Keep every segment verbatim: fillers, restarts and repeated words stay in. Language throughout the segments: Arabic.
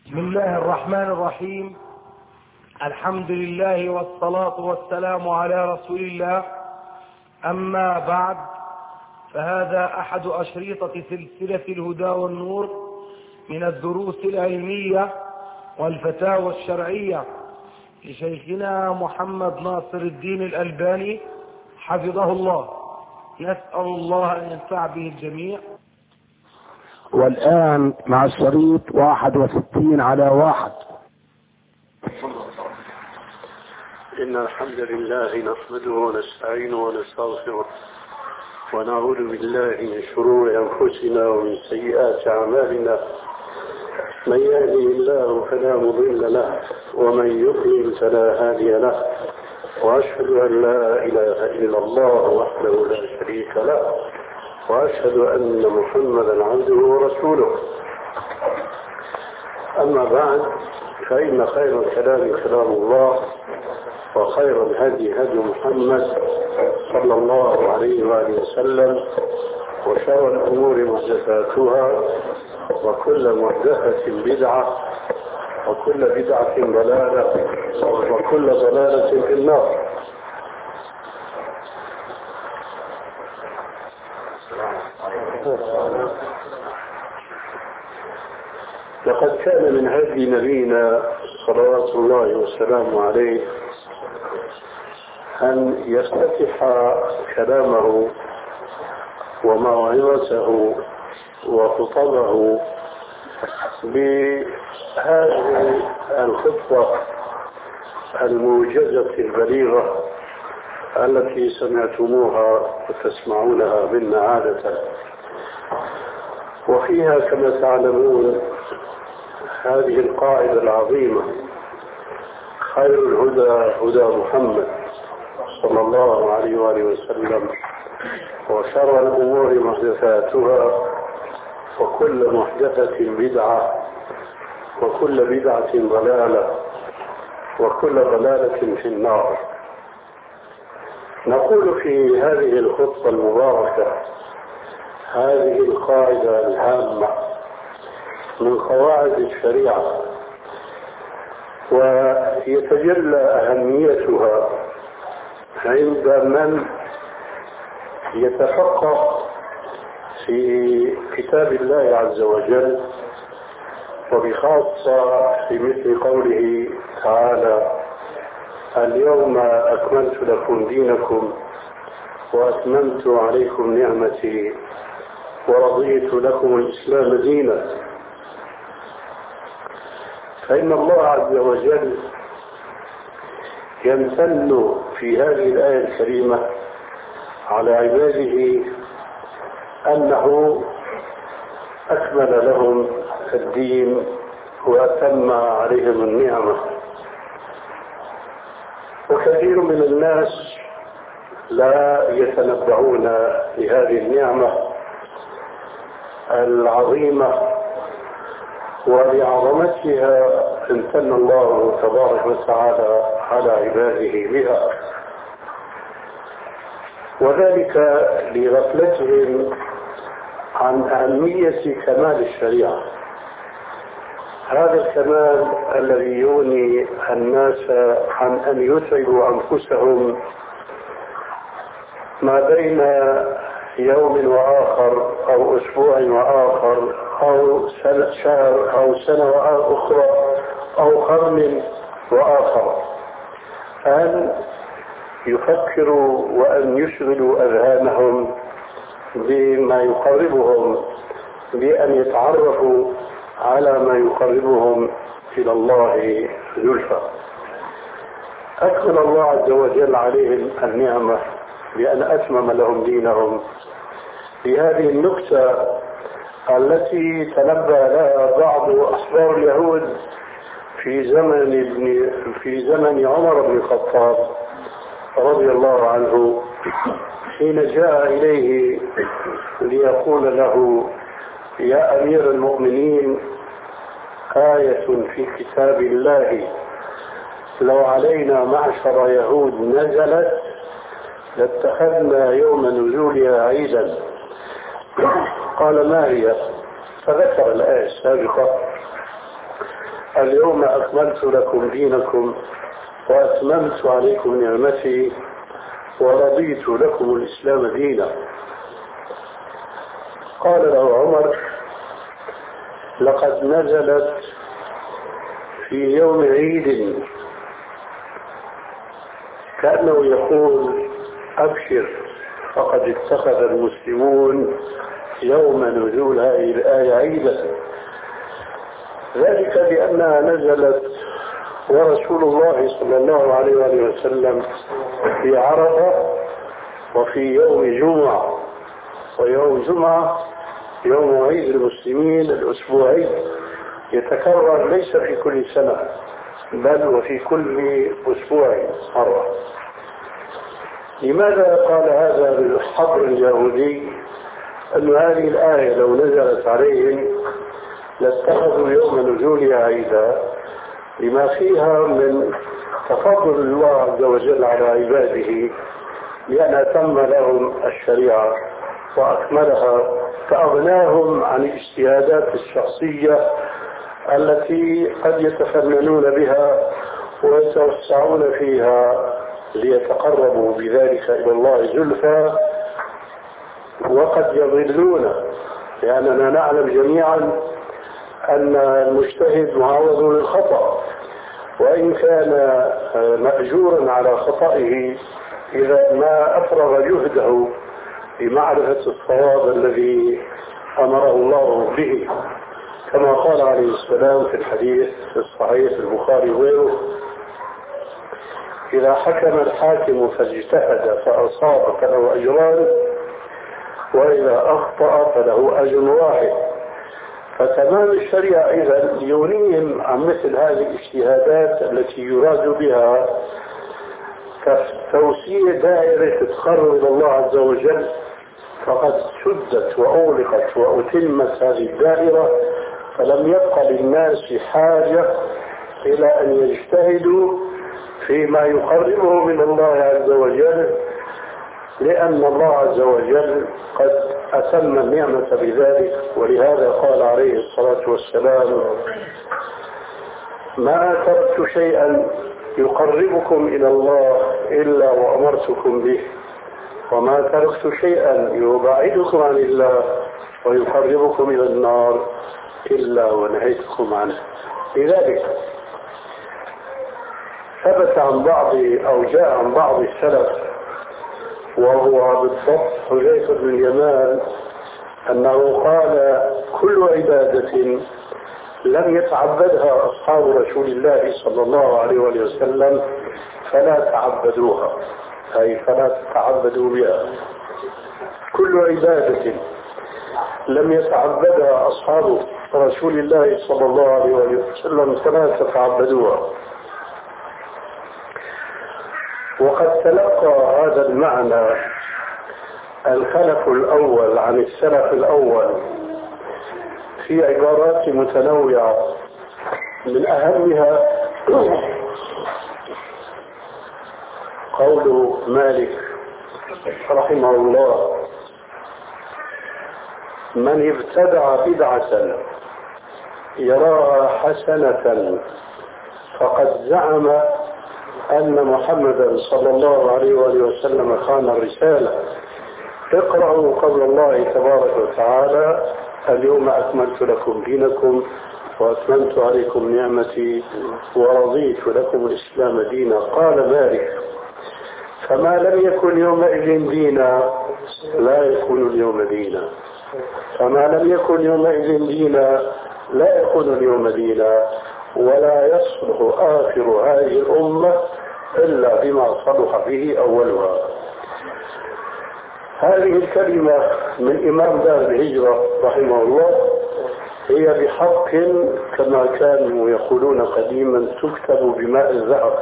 بسم الله الرحمن الرحيم. الحمد لله والصلاة والسلام على رسول الله. أما بعد، فهذا أحد أشرطة سلسلة الهدى والنور من الدروس العلمية والفتاوى الشرعية لشيخنا محمد ناصر الدين الألباني حفظه الله. نسأل الله أن ينفع به الجميع. والآن مع الشريط واحد وستين على واحد. إن الحمد لله نحمده ونستعينه ونستغفره ونعوذ بالله من شرور أنفسنا ومن سيئات أعمالنا. من يهده الله فلا مضل له ومن يضلل فلا هادي له، وأشهد أن لا إله إلا الله وحده لا شريك له، وأشهد أن محمدا عبده ورسوله. أما بعد، فإن خير الكلام كلام الله، وخير الهدي هدي محمد صلى الله عليه وآله وسلم، وشر الأمور محدثاتها، وكل محدثة بدعة، وكل بدعة ضلالة، وكل ضلالة في النار. لقد كان من هدي نبينا صلوات الله وسلامه عليه أن يفتتح كلامه وموعظته وخطبه بهذه الخطبة الموجزة البليغة التي سمعتموها وتسمعونها منا عادة، وفيها كما تعلمون هذه القاعدة العظيمة: خير الهدى هدى محمد صلى الله عليه وآله وسلم، وشر الأمور محدثاتها، وكل محدثة بدعة، وكل بدعة ضلالة، وكل ضلالة في النار. نقول في هذه الخطبة المباركة هذه القاعدة الهامة من قواعد الشريعة، ويتجلى أهميتها عند من يتفقه في كتاب الله عز وجل، وبخاصة في مثل قوله تعالى: اليوم أكملت لكم دينكم وأتممت عليكم نعمتي ورضيت لكم الإسلام دينا. فإن الله عز وجل يمتن في هذه الآية الكريمة على عباده أنه أكمل لهم الدين وأتم عليهم النعمة. وكثير من الناس لا يتنبعون لهذه النعمة العظيمة، ولعظمتها امتن الله تبارك وتعالى على عباده بها، وذلك لغفلتهم عن أهمية كمال الشريعة. هذا الكمال الذي يغني الناس عن أن يتعبوا أنفسهم ما بين يوم وآخر أو أسبوع وآخر أو شهر أو سنة أخرى أو قرن وآخر، أن يفكروا وأن يشغلوا أذهانهم بما يقربهم، بأن يتعرفوا على ما يقربهم إلى الله زلفى. أكمل الله عز وجل عليهم النعمة بأن أتمم لهم دينهم بهذه النكتة التي تنبأ لها بعض أحبار اليهود في زمن ابن في زمن عمر بن الخطاب رضي الله عنه، حين جاء إليه ليقول له: يا أمير المؤمنين، آية في كتاب الله لو علينا معشر يهود نزلت لاتخذنا يوم نزولها عيدا. قال: ما هي؟ فذكر الآية السابقة اليوم أكملت لكم دينكم وأتممت عليكم نعمتي ورضيت لكم الإسلام دينا. قال له عمر: لقد نزلت في يوم عيد، كأنه يقول: أبشر فقد اتخذ المسلمون يوم نزول هذه الآية عيدا، ذلك لأنها نزلت ورسول الله صلى الله عليه وسلم في عرفة وفي يوم جمعة، ويوم جمعة يوم عيد المسلمين الأسبوعي يتكرر ليس في كل سنة بل وفي كل أسبوع مرة. لماذا قال هذا بالحبر اليهودي؟ أن هذه الآية لو نزلت عليهم لاتخذوا يوم نزولها عيدا، لما فيها من تفضل الله عز وجل على عباده لأن أتم لهم الشريعة وأكملها، فأغناهم عن الاجتهادات الشخصية التي قد يتفننون بها ويتوسعون فيها ليتقربوا بذلك إلى الله زلفى، وقد يضلون، لأننا نعلم جميعا أن المجتهد معرض للخطأ، وإن كان مأجورا على خطئه إذا ما أفرغ جهده بمعرفة الصواب الذي أمره الله به، كما قال عليه السلام في الحديث في الصحيح البخاري وغيره: إذا حكم الحاكم فاجتهد فأصاب فله أجران، وإذا أخطأ فله أجر واحد. فتمام الشريعة إذا يغنيهم عن مثل هذه الاجتهادات التي يراد بها توسيع دائرة تقرب إلى الله عز وجل، فقد سدت وأغلقت وأتمت هذه الدائرة، فلم يبقى للناس حاجة إلى أن يجتهدوا فيما يقربه من الله عز وجل، لأن الله عز وجل قد أتم النعمة بذلك. ولهذا قال عليه الصلاة والسلام: ما تركت شيئا يقربكم إلى الله إلا وأمرتكم به، وما تركت شيئا يبعدكم عن الله ويقربكم إلى النار إلا ونهيتكم عنه. لذلك ثبت عن بعض أو جاء عن بعض السلف، وهو بالضبط حذيفة بن اليمان، أنه قال: كل عبادة لم يتعبدها أصحاب رسول الله صلى الله عليه وسلم فلا تعبدوها، أي فلا تتعبدوا بها. كل عبادة لم يتعبدها أصحاب رسول الله صلى الله عليه وسلم فلا تتعبدوها. وقد تلقى هذا المعنى الخلف الأول عن السلف الأول في عبارات متنوعة، من أهمها قول مالك رحمه الله: من ابتدع بدعة يراها حسنة فقد زعم أن محمدا صلى الله عليه وآله وسلم خان الرسالة. اقرأوا قول الله تبارك وتعالى: اليوم أكملت لكم دينكم وأتممت عليكم نعمتي ورضيت لكم الإسلام دينا. قال مالك: فما لم يكن يومئذ دينا لا يكون اليوم دينا، فما لم يكن يومئذ دينا لا يكون اليوم دينا، ولا يصلح آخر هذه الأمة إلا بما صلح به أولها. هذه الكلمة من إمام دار الهجرة رحمه الله هي بحق كما كانوا يقولون قديما تكتب بماء الذهب،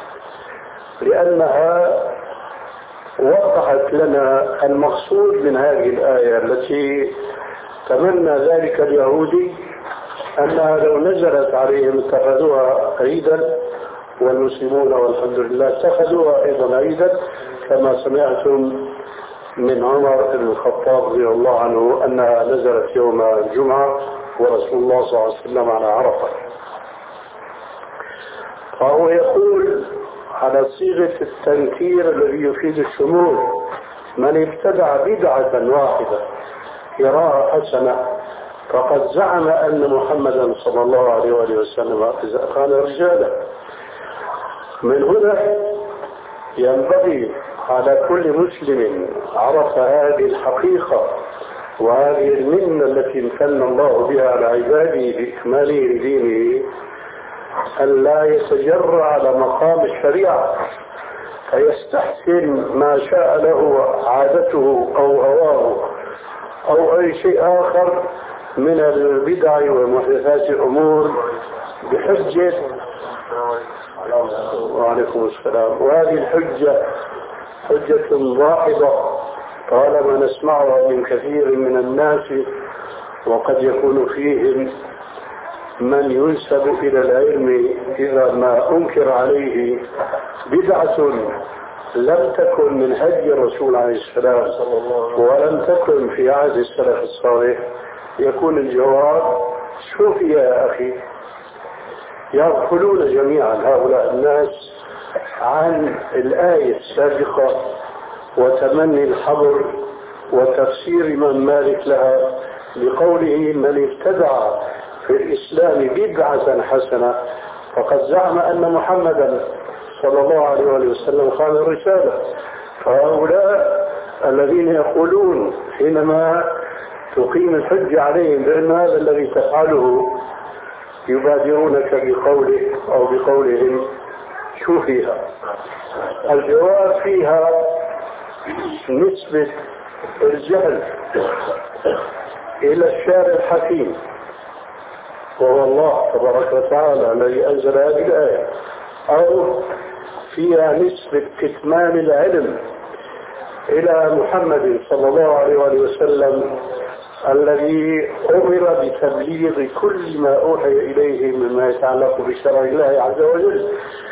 لأنها وضحت لنا المقصود من هذه الآية التي تمنى ذلك اليهودي أنها لو نزلت عليهم اتخذوها عيدا، والمسلمون والحمد لله اتخذوها أيضا عيدا، كما سمعتم من عمر بن الخطاب رضي الله عنه أنها نزلت يوم الجمعة ورسول الله صلى الله عليه وسلم على عرفة. فهو يقول على صيغة التنكير الذي يفيد الشمول: من ابتدع بدعة واحدة يراها حسنة فقد زعم أن محمدا صلى الله عليه وآله وسلم كان رجالا. من هنا ينبغي على كل مسلم عرف هذه الحقيقة وهذه المنة التي امتن الله بها على عباده بإكماله لدينه أن لا يتجرأ على مقام الشريعة فيستحسن ما شاء له عادته أو هواه أو أي شيء آخر من البدع ومحدثات الأمور بحجة وعليكم السلام. وهذه الحجة حجة ضاحضة طالما نسمعها من كثير من الناس، وقد يكون فيهم من ينسب إلى العلم إذا ما أنكر عليه بدعة لم تكن من هدي الرسول عليه السلام ولم تكن في عهد السلف الصالح، يكون الجواب: شوف يا أخي، يغفلون جميعا هؤلاء الناس عن الآية السابقة وتمني الحظر وتفسير من مالك لها بقوله: من ابتدع في الإسلام بدعة حسنة فقد زعم أن محمدا صلى الله عليه وسلم خان الرسالة. فهؤلاء الذين يقولون حينما تقيم الحج عليهم بأن هذا الذي تفعله يبادرونك بقوله أو بقولهم: شو فيها؟ الجواب فيها نسبة الجهل إلى الشارع الحكيم وهو الله تبارك وتعالى الذي أنزل هذه الآية، أو فيها نسبة كتمان العلم إلى محمد صلى الله عليه وسلم الذي أمر بتبليغ كل ما أوحي إليه مما يتعلق بشرع الله عز وجل،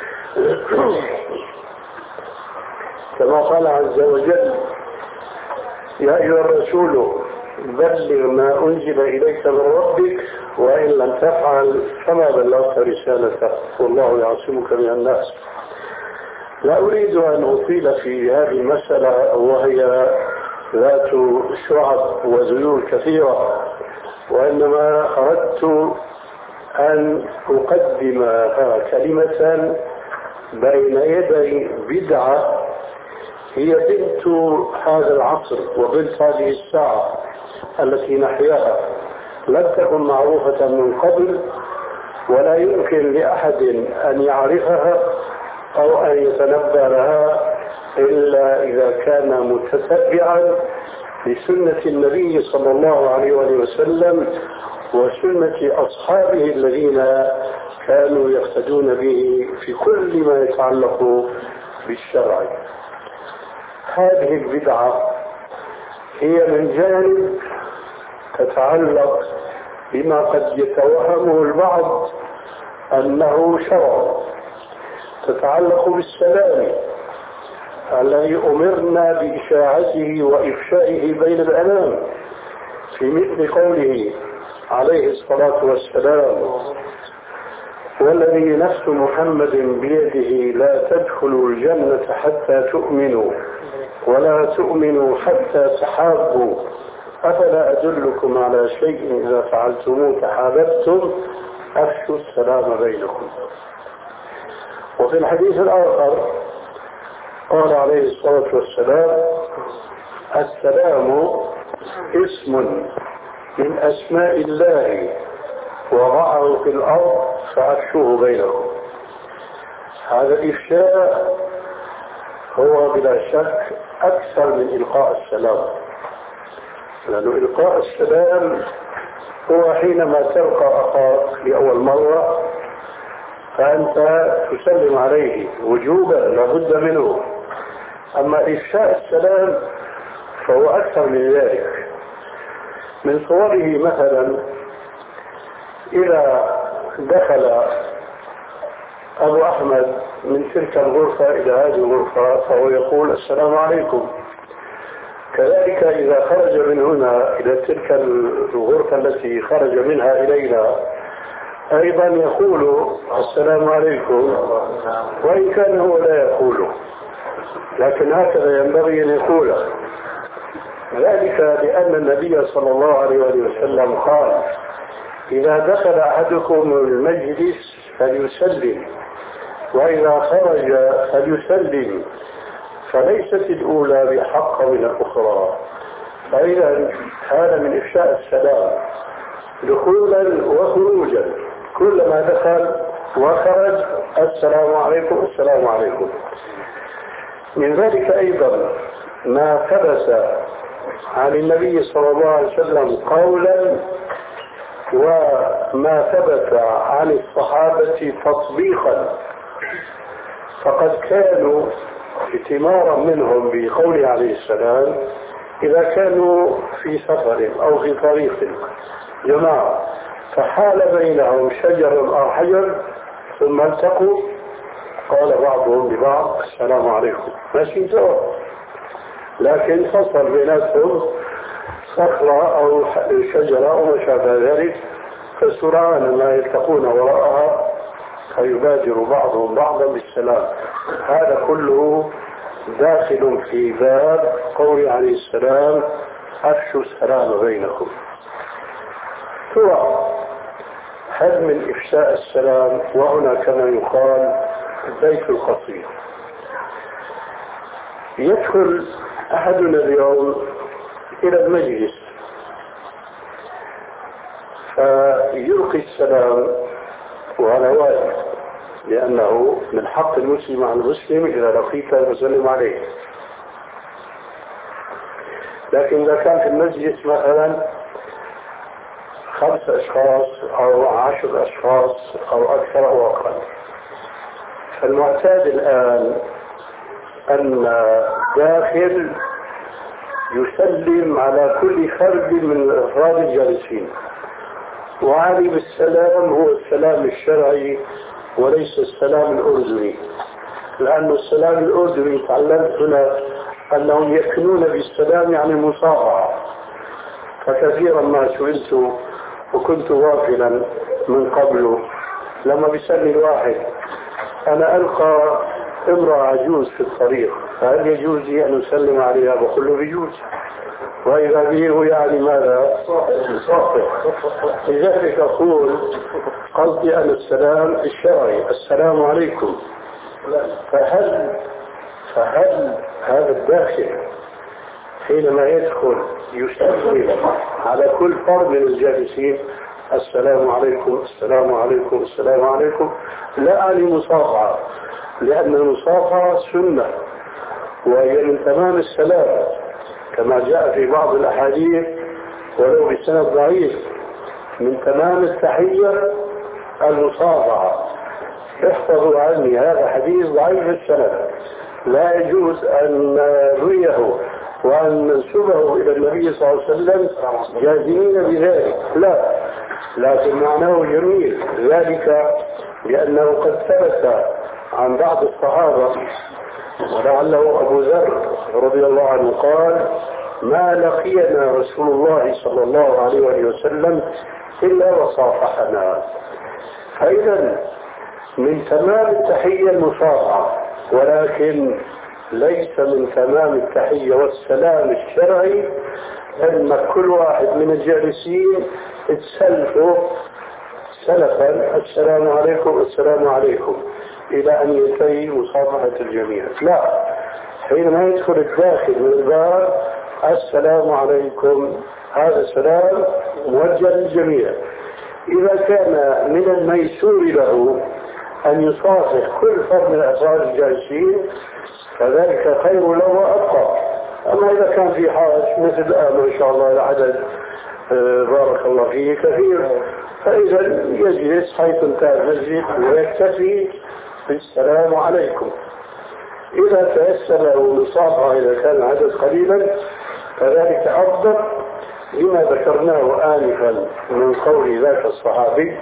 كما قال عز وجل: يا أيها الرسول بلغ ما أنزل إليك من ربك وإن لم تفعل فما بلغت رسالته والله يعصمك من الناس. لا أريد أن أطيل في هذه المسألة وهي ذات شعب وذيول كثيرة، وإنما أردت أن أقدم كلمة بين يدي بدعة هي بنت هذا العصر وبنت هذه الساعة التي نحياها، لم تكن معروفة من قبل ولا يمكن لأحد أن يعرفها أو أن يتنبأ لها إلا إذا كان متتبعا لسنة النبي صلى الله عليه وسلم وسنة أصحابه الذين كانوا يقتدون به في كل ما يتعلق بالشرع. هذه البدعة هي من جانب تتعلق بما قد يتوهمه البعض أنه شرع، تتعلق بالسلام الذي أمرنا بإشاعته وإفشائه بين الأنام، في مثل قوله عليه الصلاة والسلام: والذي نفس محمد بيده لا تدخلوا الجنة حتى تؤمنوا ولا تؤمنوا حتى تحابوا أفلا أدلكم على شيء إذا فعلتموه تحاببتم أفشوا السلام بينكم. وفي الحديث الآخر قال عليه الصلاة والسلام: السلام اسم من أسماء الله وضعه في الأرض فأفشوه بينكم. هذا الإفشاء هو بلا شك أكثر من إلقاء السلام، لأن إلقاء السلام هو حينما تلقى أخاك لأول مرة فأنت تسلم عليه وجوبا لابد منه، أما إفشاء السلام فهو أكثر من ذلك. من صوره مثلا إذا دخل أبو أحمد من تلك الغرفة إلى هذه الغرفة فهو يقول: السلام عليكم. كذلك إذا خرج من هنا إلى تلك الغرفة التي خرج منها إلينا أيضا يقول السلام عليكم وإن كان هو لا يقوله، لكن هكذا ينبغي أن يقوله، ذلك لأن النبي صلى الله عليه وسلم قال: إذا دخل أحدكم المجلس فليسلم، وإذا خرج فليسلم، فليست الأولى بحق من الأخرى. فإذا هذا من إفشاء السلام دخولا وخروجا، كلما دخل وخرج السلام عليكم السلام عليكم. من ذلك أيضا ما ثبت عن النبي صلى الله عليه وسلم قولا، وما ثبت عن الصحابة تطبيقا، فقد كانوا ائتمارا منهم بقوله عليه السلام إذا كانوا في سفر أو في طريق جماعة فحال بينهم شجر أو حجر ثم التقوا، قال بعضهم لبعض: السلام عليكم، ماشي سوا، لكن فصل بيناتهم صخرة أو شجرة أو ما شابه ذلك، فسرعان ما يلتقون وراءها فيبادر بعضهم بعضا بالسلام. هذا كله داخل في باب قول عليه السلام: أفشوا السلام بينكم. ترى هل من إفشاء السلام، وهنا كما يقال بيت القصير، يدخل أحدنا اليوم إلى المجلس فيلقي السلام، وهذا واجب، لأنه من حق المسلم على المسلم إذا لقيته فسلم عليه. لكن إذا كان في المجلس مثلا خمس أشخاص أو عشر أشخاص أو أكثر أو أقل، فالمعتاد الآن أن داخل يسلم على كل فرد من الأفراد الجالسين، وعلي بالسلام هو السلام الشرعي وليس السلام الأردني، لأن السلام الأردني تعلمت هنا أنهم يكنون بالسلام عن المصافحة، فكثيرا ما سئلت وكنت غافلا من قبل لما بيسألني الواحد: أنا ألقى امرأة عجوز في الطريق، فهل يجوز لي أن أسلم عليها؟ بقول له بيجوز، وإذا به يعني ماذا؟ صافح. لذلك أقول قصدي أن السلام الشرعي السلام عليكم. فهل فهل هذا الداخل حينما يدخل يسلم على كل فرد من الجالسين: السلام عليكم السلام عليكم السلام عليكم، لا عن المصافحة، لأن المصافحة سنة وهي من تمام السلام كما جاء في بعض الأحاديث ولو بسند ضعيف: من تمام التحية المصافحة. احفظوا عني هذا حديث ضعيف السند، لا يجوز أن نرويه وأن ننسبه إلى النبي صلى الله عليه وسلم جازمين بذلك، لا، لكن معناه جميل، ذلك لأنه قد ثبت عن بعض الصحابة، ولعله أبو ذر رضي الله عنه قال: ما لقينا رسول الله صلى الله عليه وسلم إلا وصافحنا. فإذا من تمام التحية المصافحة، ولكن ليس من تمام التحية والسلام الشرعي أن كل واحد من الجالسين تسلفه سلفا: السلام عليكم السلام عليكم، إلى أن ينتهي مصافحة الجميع. لا، حينما يدخل الداخل من الباب: السلام عليكم، هذا السلام موجه للجميع. إذا كان من الميسور له أن يصافح كل فرد من أفراد الجالسين فذلك خير له وأبقى. أما إذا كان في حاج مثل الآن ما شاء الله العدد بارك الله فيه كثير، فإذا يجلس حيث انتهى المسجد ويكتفي بالسلام عليكم. إذا تيسر له المصافحة إذا كان العدد قليلا فذلك أفضل، لما ذكرناه آنفا من قول ذاك الصحابي: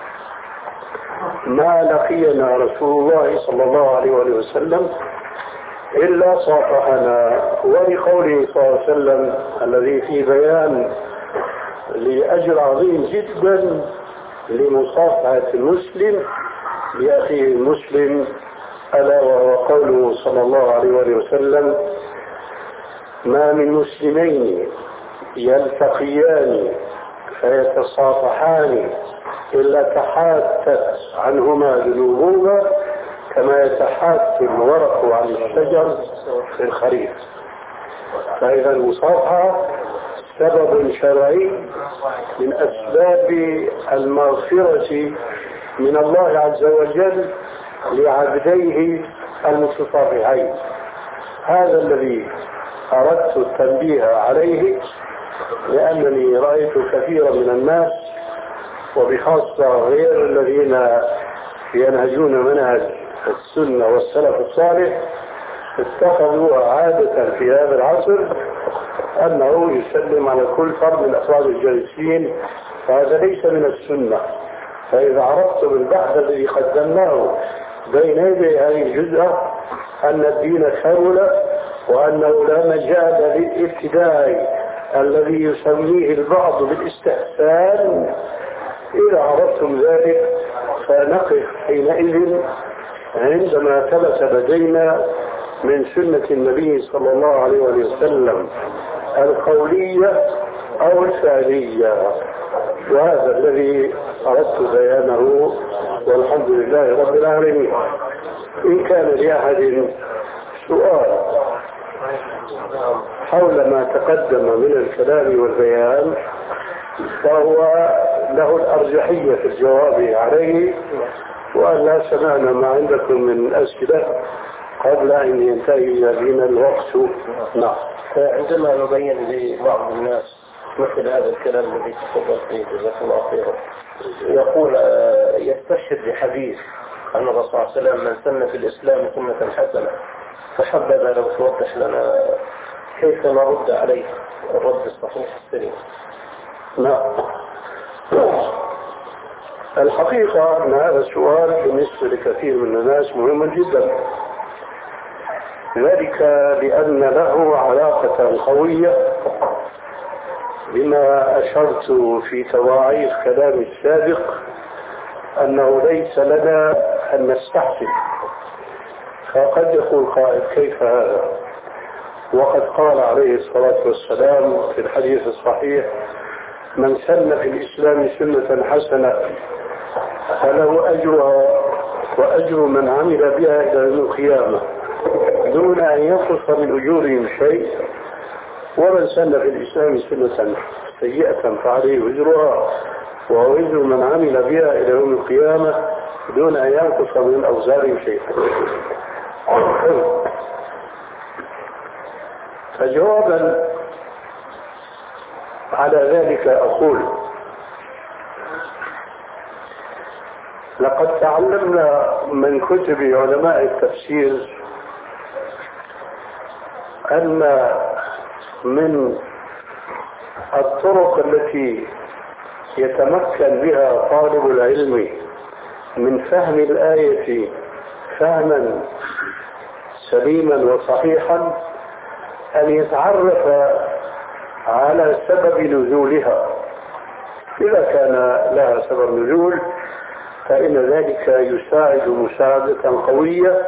ما لقينا رسول الله صلى الله عليه وسلم إلا صافحنا. ولقوله صلى الله عليه وسلم الذي في بيان لأجر عظيم جدا لمصافحة المسلم لأخيه المسلم، ألا وهو قوله صلى الله عليه وسلم: ما من مسلمين يلتقيان فيتصافحان إلا تحاتت عنهما ذنوبهما كما يتحات الورق عن الشجر في الخريف. فإذا المصافحة سبب شرعي من أسباب المغفرة من الله عز وجل لعبديه المتصافحين. هذا الذي أردت التنبيه عليه، لأنني رأيت كثيرا من الناس وبخاصة غير الذين ينهجون منهج السنة والسلف الصالح اتخذوا عادة في هذا العصر أنه يسلم على كل فرد من أفراد الجالسين، فهذا ليس من السنة. فإذا عرفتم البحث الذي قدمناه بين يدي هذه الجزءة أن الدين كامل وأنه لا مجال للابتداء الذي يسميه البعض بالاستحسان، إذا عرفتم ذلك فنقف حينئذ عندما ثبت لدينا من سنة النبي صلى الله عليه وسلم القولية أو الفعلية، وهذا الذي أردت بيانه، والحمد لله رب العالمين. إن كان لأحد سؤال حول ما تقدم من الكلام والبيان فهو له الأرجحية في الجواب عليه، وأن لا سمعنا ما عندكم من أسئلة قبل أن ينتهي بنا الوقت. نعم. عندما نبين لبعض الناس مثل هذا الكلام الذي تفضل فيه جزاك الله خيرا، يقول يستشهد بحديث أن الرسول صلى الله عليه وسلم: من سن في الإسلام سنة حسنة، فحبذا لو توضح لنا كيف نرد عليه الرد الصحيح السليم. نعم. الحقيقة أن هذا السؤال بالنسبة لكثير من الناس مهم جدا، ذلك لأن له علاقة قوية بما أشرت في تواعيث كلامي السابق، أنه ليس لنا أن نستحسن. فقد يقول قائل: كيف هذا؟ وقد قال عليه الصلاة والسلام في الحديث الصحيح: من سن في الإسلام سنة حسنة فله أجرها وأجر من عمل بها إلى يوم القيامة دون أن ينقص من أجورهم شيء، ومن سن في الإسلام سنة سيئة فعليه وزرها ووزر من عمل بها إلى يوم القيامة دون أن ينقص من أوزارهم شيء. فجوابا على ذلك أقول: لقد تعلمنا من كتب علماء التفسير أن من الطرق التي يتمكن بها طالب العلم من فهم الآية فهما سليما وصحيحا أن يتعرف على سبب نزولها. إذا كان لها سبب نزول فإن ذلك يساعد مساعدة قوية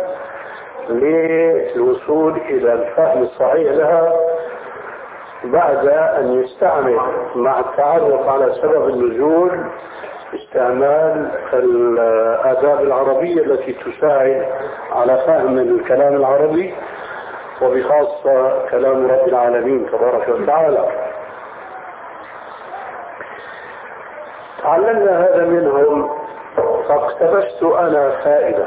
للوصول إلى الفهم الصحيح لها، بعد أن يستعمل مع التعرف على سبب النزول استعمال الآداب العربية التي تساعد على فهم الكلام العربي، وبخاصة كلام رب العالمين تبارك وتعالى. تعلمنا هذا منهم، فاقتبست أنا فائدة،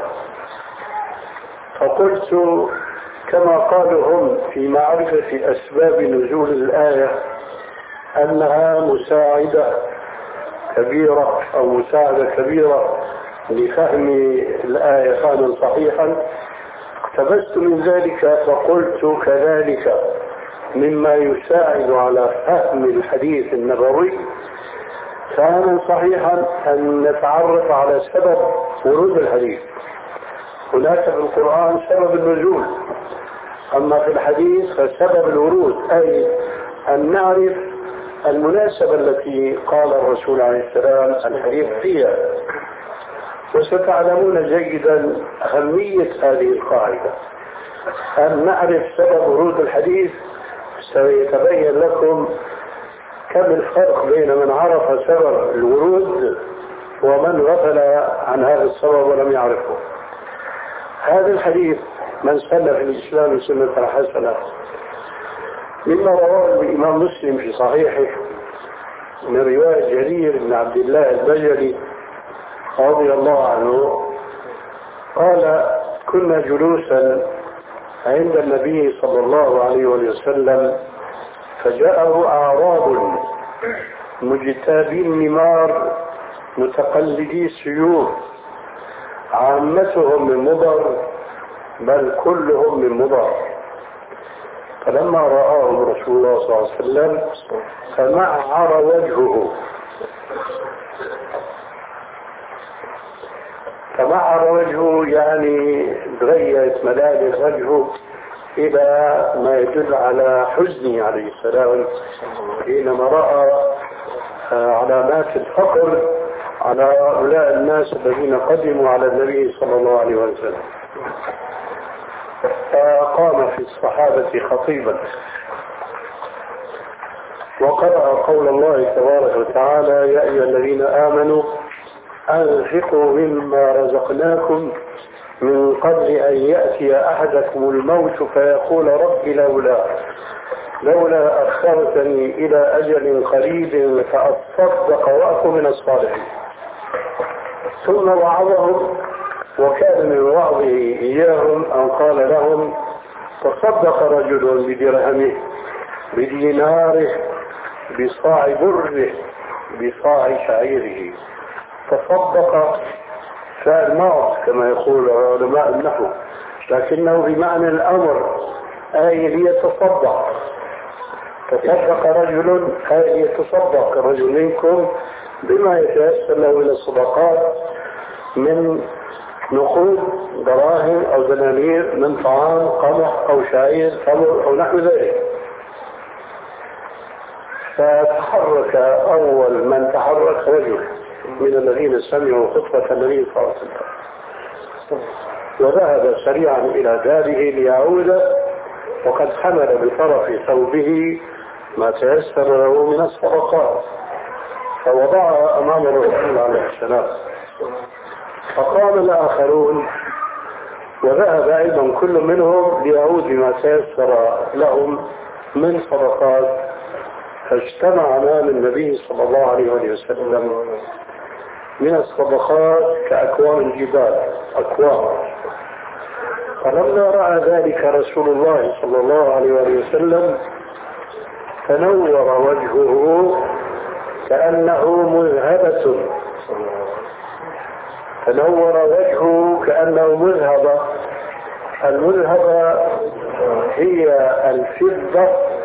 فقلت كما قالوا هم في معرفة أسباب نزول الآية أنها مساعدة كبيرة أو مساعدة كبيرة لفهم الآية فهما صحيحا، اقتبست من ذلك فقلت كذلك مما يساعد على فهم الحديث النبوي فهما صحيحا أن نتعرف على سبب ورود الحديث. هناك في القرآن سبب النزول، أما في الحديث فسبب الورود، أي أن نعرف المناسبة التي قال الرسول عليه السلام الحديث فيها، وستعلمون جيدا أهمية هذه القاعدة. أن نعرف سبب ورود الحديث سيتبين لكم كم الفرق بين من عرف سبب الورود ومن غفل عن هذا السبب ولم يعرفه. هذا الحديث من سن في الإسلام سنة حسنة مما رواه الإمام مسلم في صحيحه من رواية جرير بن عبد الله البجلي رضي الله عنه قال: كنا جلوسا عند النبي صلى الله عليه وسلم فجاءه أعراب مجتابي النمار متقلدي السيوف عامتهم من مضر بل كلهم من مضر، فلما رآهم رسول الله صلى الله عليه وسلم فمعر وجهه فمعر وجهه يعني تغيرت ملامح وجهه إلى ما يدل على حزنه عليه السلام حينما رأى علامات الفقر على هؤلاء الناس الذين قدموا على النبي صلى الله عليه وسلم. فقام في الصحابة خطيبا وقرأ قول الله تبارك وتعالى: يا أيها الذين آمنوا أنفقوا مما رزقناكم من قبل أن يأتي أحدكم الموت فيقول رب لولا لولا أخرتني إلى أجل قريب فأصدق وأكن من الصالحين. ثم وعظهم، وكان من وعظه إياهم أن قال لهم: تصدق رجل بدرهمه بديناره بصاع بره بصاع شعيره. تصدق فعل ماض كما يقول علماء النحو، لكنه بمعنى الأمر، أي ليتصدق. تصدق رجل أي يتصدق رجل منكم بما يتيسر له من الصدقات من نقود دراهم أو دنانير، من طعام قمح أو شعير تمر أو نحو ذلك. فتحرك أول من تحرك رجل من الذين سمعوا خطبة النبي صلى الله عليه وسلم، وذهب سريعا إلى داره ليعود، وقد حمل بطرف ثوبه ما تيسر له من الصدقات، فوضعها أمام الرسول عليه السلام. فقام الآخرون وذهب أيضا كل منهم ليعود بما تيسر لهم من صدقات، فاجتمع أمام النبي صلى الله عليه وسلم من الصدقات كأكوام الجبال أكوام. فلما رأى ذلك رسول الله صلى الله عليه وسلم تنور وجهه كأنه مذهبة تنور وجهه كأنه مذهبة. المذهبة هي الفضة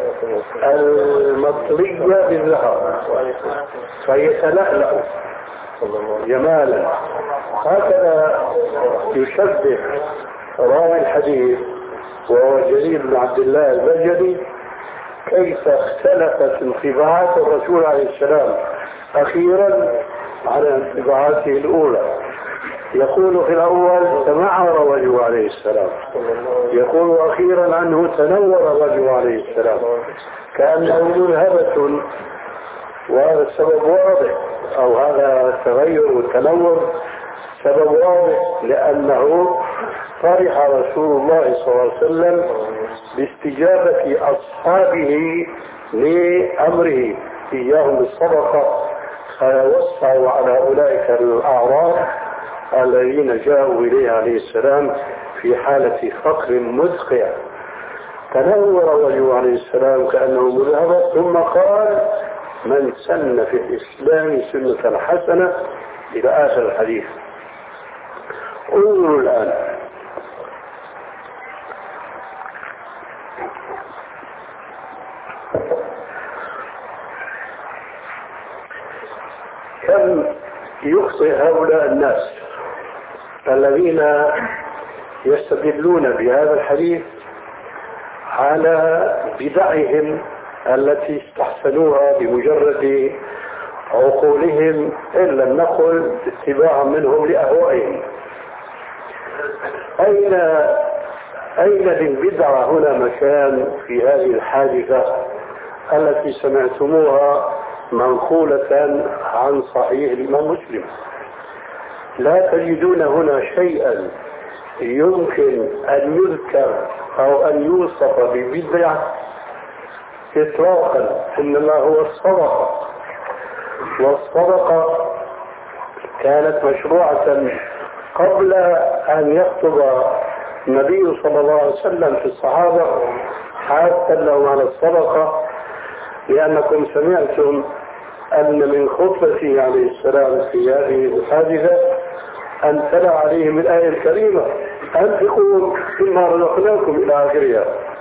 المطلية بالذهب فيتلألأ جمالا. هكذا يشبه راوي الحديث وهو جرير بن عبد الله البجلي كيف اختلفت انطباعات الرسول عليه السلام أخيرا على انطباعاته الأولى. يقول في الأول تمعر وجهه عليه السلام، يقول أخيرا عنه تنور وجهه عليه السلام كأنه مذهبة، وهذا السبب واضح، أو هذا التغير والتنور سبب واضح، لأنه فرح رسول الله صلى الله عليه وسلم باستجابة أصحابه لأمره إياهم بالصدقة، فيوسعوا على أولئك الأعراب الذين جاءوا إليه عليه السلام في حالة فقر مدقع. تنور وجهه عليه السلام كأنه مذهب، ثم قال: من سن في الإسلام سنة حسنة، إلى آخر الحديث. انظروا الآن كم يخطئ هؤلاء الناس الذين يستدلون بهذا الحديث على بدعهم التي استحسنوها بمجرد عقولهم إن لم نقل اتباعا منهم لأهوائهم. أين أين للبدعة هنا مكان في هذه الحادثة التي سمعتموها منقولة عن صحيح الإمام مسلم؟ لا تجدون هنا شيئا يمكن أن يذكر أو أن يوصف ببدعة إطلاقا، إنما هو الصدقة. والصدقة كانت مشروعة قبل أن يخطب النبي صلى الله عليه وسلم في الصحابة حاثا لهم على الصدقة، لأنكم سمعتم أن من خطبته عليه السلام في هذه الحادثة أن تلا عليهم الآية الكريمة أنفقوا مما رزقناكم إلى آخرها.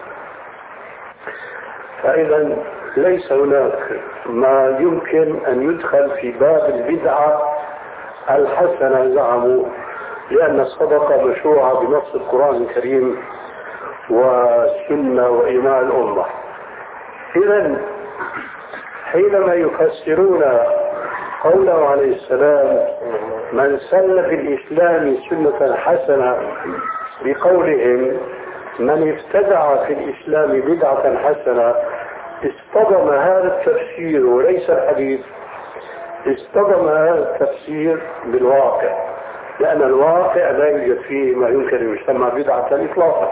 فإذا ليس هناك ما يمكن أن يدخل في باب البدعة الحسنة زعموا، لأن الصدقة مشروعة بنص القرآن الكريم والسنة وإيمان الأمة. إذا حينما يفسرون قوله عليه السلام من سن في الإسلام سنة حسنة بقولهم من ابتدع في الإسلام بدعة حسنة، اصطدم هذا التفسير وليس الحديث، اصطدم هذا التفسير بالواقع، لأن الواقع لا يوجد فيه ما يمكن أن يسمى بدعة إطلاقا.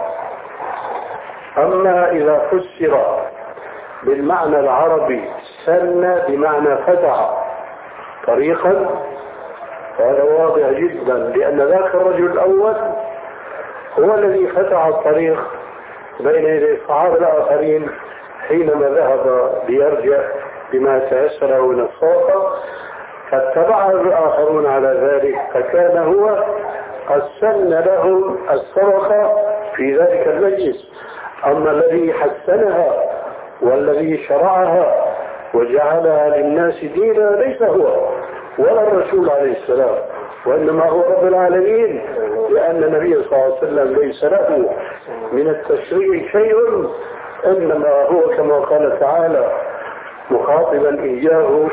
أما إذا فسر بالمعنى العربي سن بمعنى فتح طريقا فهذا واضح جدا، لأن ذاك الرجل الأول هو الذي فتح الطريق بين يدي الصحابة الآخرين حينما ذهب ليرجع بما تيسر من الصدقة، فاتبعه الآخرون على ذلك، فكان هو قد سن لهم الصدقة في ذلك المجلس. أما الذي حسنها والذي شرعها وجعلها للناس دينا ليس هو ولا الرسول عليه السلام، وإنما هو رب العالمين، لأن النبي صلى الله عليه وسلم ليس له من التشريع شيء، إنما هو كما قال تعالى مخاطبا إياه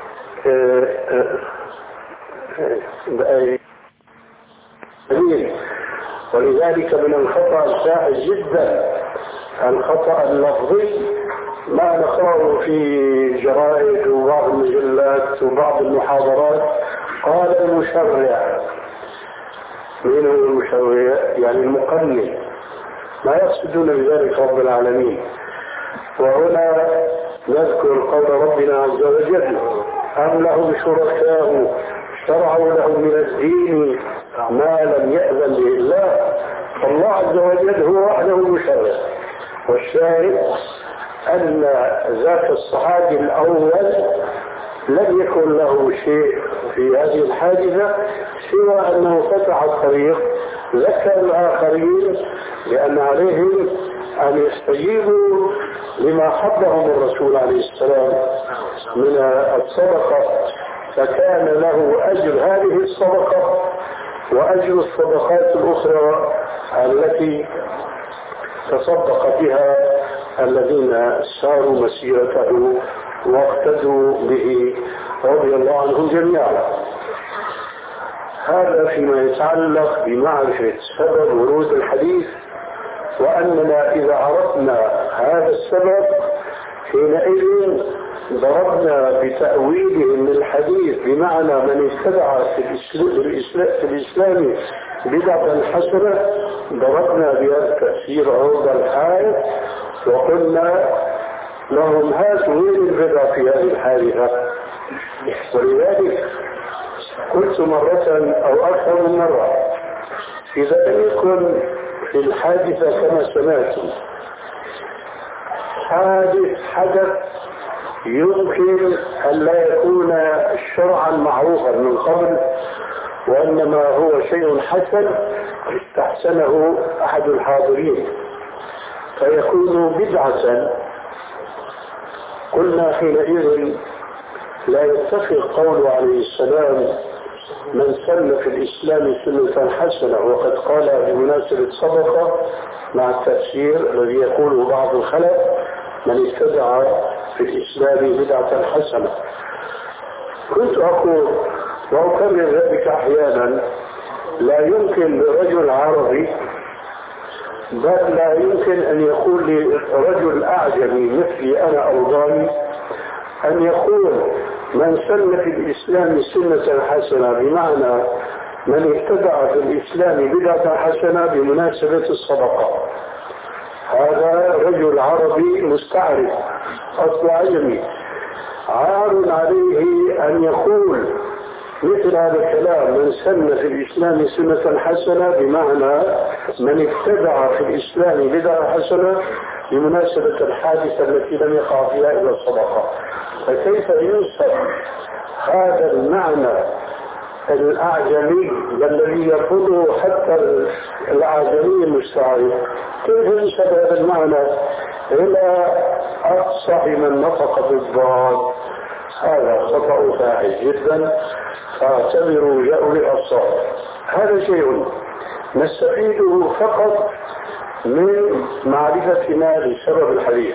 ولذلك من الخطأ الشائع جدا الخطأ اللفظي ما نقرأه في جرائد وبعض المجلات وبعض المحاضرات قال المشرع. من هو المشرع؟ يعني المقنن، ما يقصدون بذلك رب العالمين. وهنا نذكر قول ربنا عز وجل أم لهم شركاء شرعوا لهم من الدين ما لم يأذن به الله، فالله عز وجل هو وحده المشرع. والشاهد أن ذاك الصحابي الأول لم يكن له شيء في هذه الحادثة سوى أنه فتح الطريق، ذكر الآخرين بأن عليهم أن يستجيبوا لما حبهم الرسول عليه السلام من الصدقة، فكان له أجر هذه الصدقة وأجر الصدقات الأخرى التي تصدق بها الذين ساروا مسيرته واقتدوا به رضي الله عنهم جميعا. هذا فيما يتعلق بمعرفة سبب ورود الحديث، وأننا إذا عرفنا هذا السبب حينئذ ضربنا بتأويله للحديث بمعنى من اتبع في الإسلام بدعة حسنة، ضربنا بهذا التفسير عرض الحائط وقلنا لهم هاتوا وين البدعة في هذه الحادثة. ولذلك قلت مرة أو أكثر من مرة إذا لم يكن في الحادثة كما سمعتم حادث حدث يمكن أن لا يكون شرعا معروفا من قبل، وإنما هو شيء حسن استحسنه أحد الحاضرين فيكون بدعة، قلنا حينئذ لا يتفق قول عليه السلام من سن في الإسلام سنة حسنة، وقد قال بمناسبة الصدقة مع التفسير الذي يقوله بعض الخلف من ابتدع في الإسلام بدعة حسنة. كنت أقول وأكرر ذلك أحيانا: لا يمكن لرجل عربي، بل لا يمكن أن يقول لرجل أعجمي مثلي أنا أوضاني أن يقول من سن في الإسلام سنة حسنة، بمعنى من ابتدع في الإسلام بدعة حسنة بمناسبة الصدقة. هذا رجل عربي مستعرب أصل عجمي، عار عليه أن يقول مثل هذا الكلام: من سن في الإسلام سنة حسنة، بمعنى من ابتدع في الإسلام بدعة حسنة بمناسبة الحادثة التي لم يقع فيها إلا الصدقة. فكيف ينسب هذا المعنى الأعجمي الذي يقوله حتى الأعجمي المستعرب، كيف ينسب هذا المعنى إلى أفصح من نطق بالضاد؟ هذا خطأ فاحش جدا، فاعتبروا يا أولي الأبصار. هذا شيء نستفيده فقط من معرفتنا لسبب الحديث.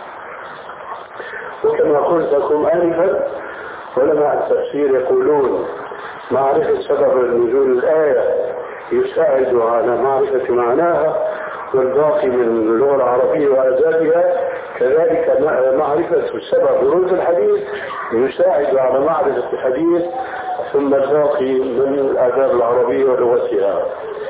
وكما قلت لكم آنفا، علماء التفسير يقولون معرفة سبب نزول الآية يساعد على معرفة معناها، والباقي من اللغة العربية وآدابها، كذلك معرفة سبب ورود الحديث يساعد على معرفة الحديث، ثم الباقي من الآداب العربية ولغتها.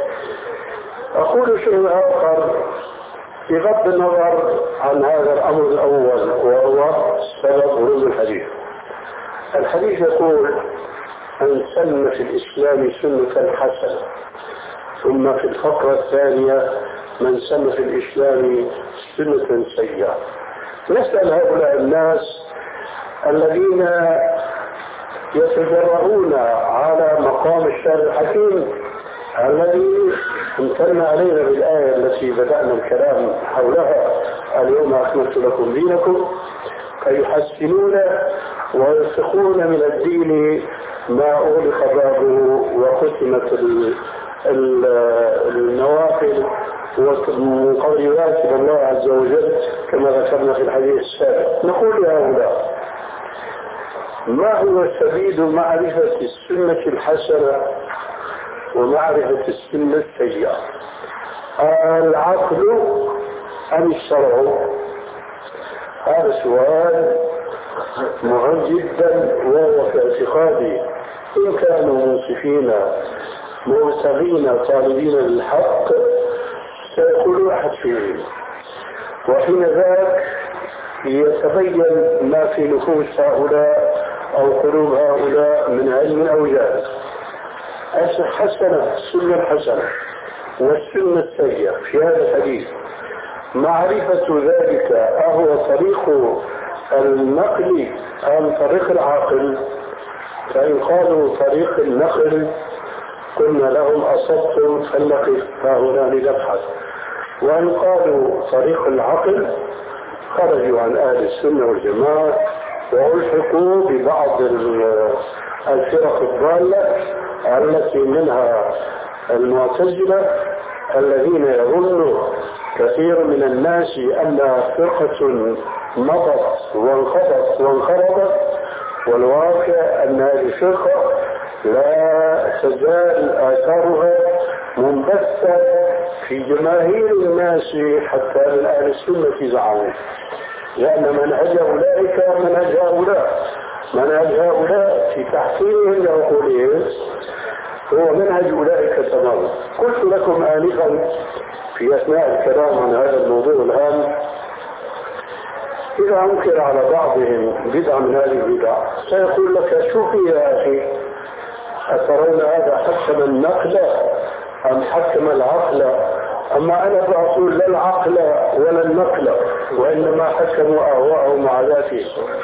أقول شيء آخر بغض النظر عن هذا الأمر الأول، وهو سبب ورود الحديث. الحديث يقول: أن سن في الإسلام سنة حسنة، ثم في الفقرة الثانية: من سن في الإسلام سنة سيئة. نسأل هؤلاء الناس الذين يتجرؤون على مقام الشارع الحكيم الذي امتن علينا بالآية التي بدأنا الكلام حولها: اليوم أكملت لكم دينكم، فيحسنون ويرسخون من الدين ما أغلق بابه وختمت النوافل ومقررات الله عز وجل كما ذكرنا في الحديث السابق. نقول لهؤلاء: ما هو سبيل معرفة السنة الحسنة ومعرفة السنة السيئة؟ العقل أم الشرع؟ هذا سؤال مهم جدا، وهو في اعتقادي إن كانوا منصفين مبتغين طالبين للحق سيقول واحد فيهم، وحين ذاك يتبين ما في نفوس هؤلاء أو قلوب هؤلاء من علم أو جهل. الحسنة السنة الحسنة والسنة السيئة في هذا الحديث، معرفة ذلك أهو طريق النقل أم طريق العقل؟ فإن قالوا طريق النقل قلنا لهم: أصبتم، فلنقف هؤلاء لنبحث. وإن قالوا طريق العقل خرجوا عن أهل السنة والجماعة والحقوا ببعض الفرق الضالة التي منها المعتزلة، الذين يظن كثير من الناس أن فرقة مضت وانقضت وانقرضت، والواقع أن هذه الفرقة لا تزال آثارها منبثة في جماهير الناس حتى من أهل السنة زعموا، لأن منهج أولئك منهج هؤلاء، منهج هؤلاء في تحقيقهم لعقولهم هو منهج أولئك تماما. قلت لكم آنفا في أثناء الكلام عن هذا الموضوع الهام: إذا أنكر على بعضهم بدعة من هذه البدع سيقول لك: شوفي يا أخي، أترون هذا حكم النقل أم حكم العقل؟ أما أنا فأقول لا العقل ولا النقل، وإنما حكموا أهواءهم وعاداتهم.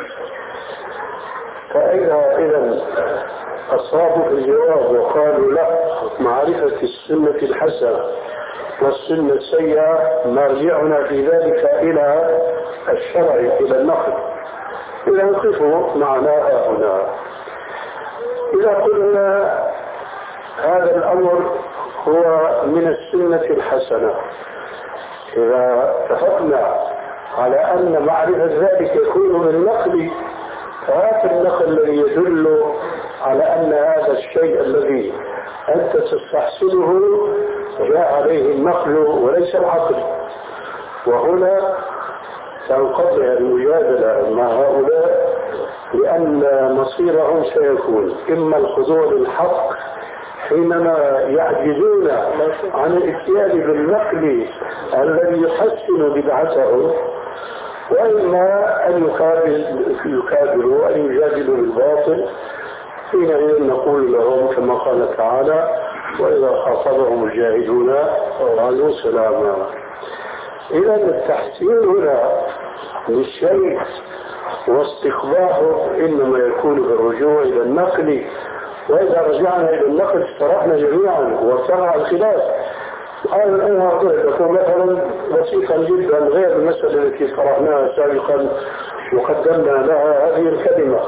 فإذا إذا أصابوا في الجواب وقالوا: لا، معرفة السنة الحسنة والسنة السيئة مرجعنا في ذلك إلى الشرع، إلى النقل، إذا نقفوا معناها هنا. إذا قلنا هذا الأمر هو من السنة الحسنة، إذا اتفقنا على أن معرفة ذلك يكون بالنقل، فهذا النقل الذي يدل على أن هذا الشيء الذي أنت تستحسنه جاء عليه النقل وليس العقل. وهنا تنقطع المجادلة مع هؤلاء، لأن مصيرهم سيكون إما الخضوع للحق حينما يعجزون عن الاتيان بالنقل الذي يحسن بدعتهم، وإما أن يكابروا وأن يجادلوا بالباطل. حينئذ نقول لهم كما قال تعالى: وإذا خاطبهم الجاهلون قالوا سلاما. إذا التحسين هنا للشيء واستقباحه إنما يكون بالرجوع إلى النقل، وإذا رجعنا إلى النقل استرحنا جميعا وارتفع الخلاف. هذا أنا أقول لكم مثلا بسيطا جدا غير المسألة التي طرحناها سابقا وقدمنا لها هذه الكلمة: